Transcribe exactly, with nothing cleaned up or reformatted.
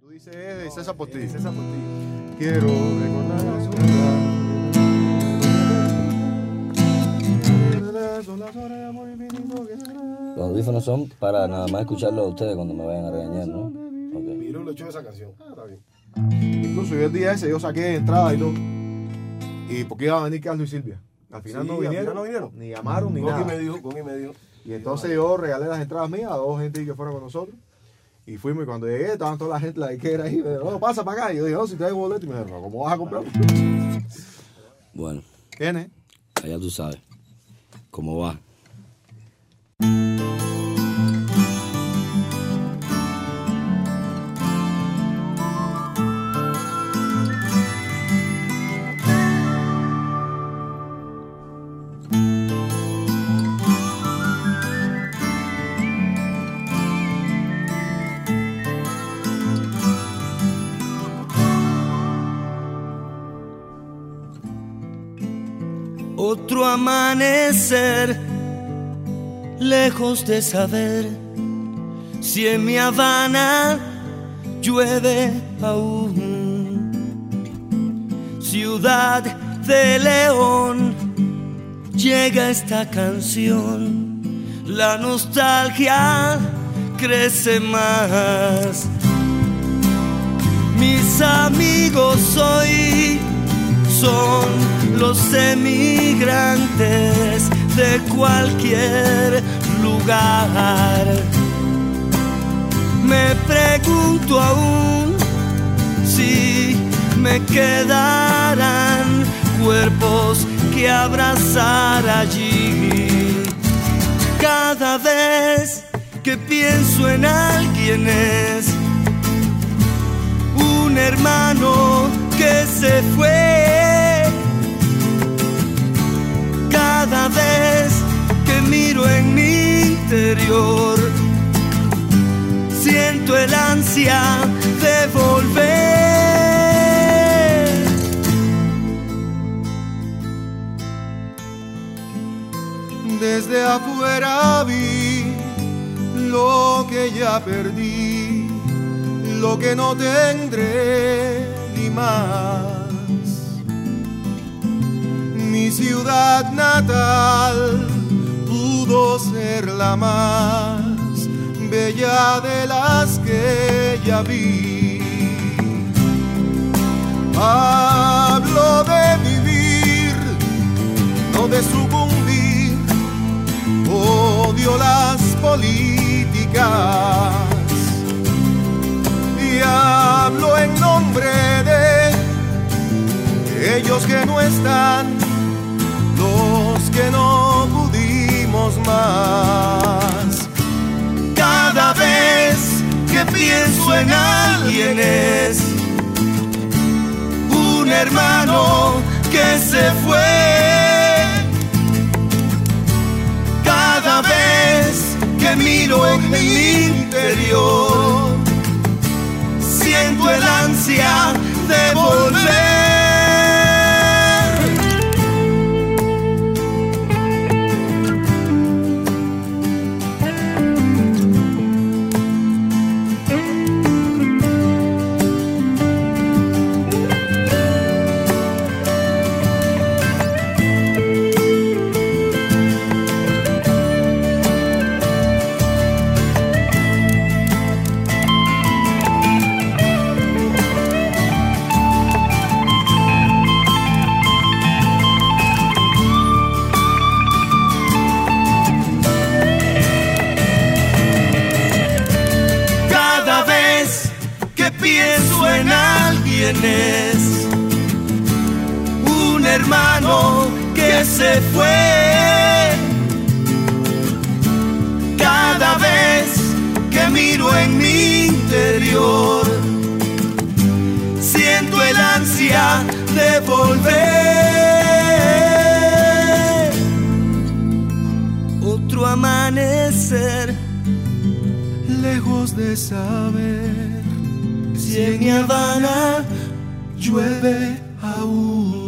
Tú dices de César Portillo. César Portillo. Quiero recordar la soledad. Los audífonos son para nada más escucharlo a ustedes cuando me vayan a regañar, ¿no? Okay. Miro lo echó esa canción. Ah, está bien. Incluso yo el día ese yo saqué entrada y todo. Y porque iban a venir Carlos y Silvia. Al final, Sí, no, al vinieron, final no vinieron. ni llamaron ni Goki nada. me dijo, Goki me dijo. Y entonces yo regalé las entradas mías a dos gente que fueron con nosotros. Y fuimos y cuando llegué estaban toda la gente la que era ahí. Me dijo, no, pasa para acá. Y yo dije, no, si traigo boleto. Y me dijo, ¿cómo vas a comprar? Bueno, ¿Quién es? allá tú sabes cómo va. Otro amanecer, lejos de saber si en mi Habana llueve aún. Ciudad de León, llega esta canción, la nostalgia crece más. Mis amigos hoy son los emigrantes de cualquier lugar. Me pregunto aún si me quedarán cuerpos que abrazar allí. Cada vez que pienso en alguien es un hermano que se fue. Cada vez que miro en mi interior, siento el ansia de volver. Desde afuera vi lo que ya perdí, lo que no tendré ni más. Mi ciudad natal pudo ser la más bella de las que ya vi. Hablo de vivir, no de sucumbir. Odio las políticas y hablo en nombre de ellos que no están, los que no pudimos más. Cada vez que pienso en alguien es un hermano que se fue. Cada vez que miro en mi interior, siento el ansia de volver. Pienso en alguien es un hermano que se fue. Cada vez que miro en mi interior, siento el ansia de volver. Otro amanecer, lejos de saber si en mi Habana llueve aún.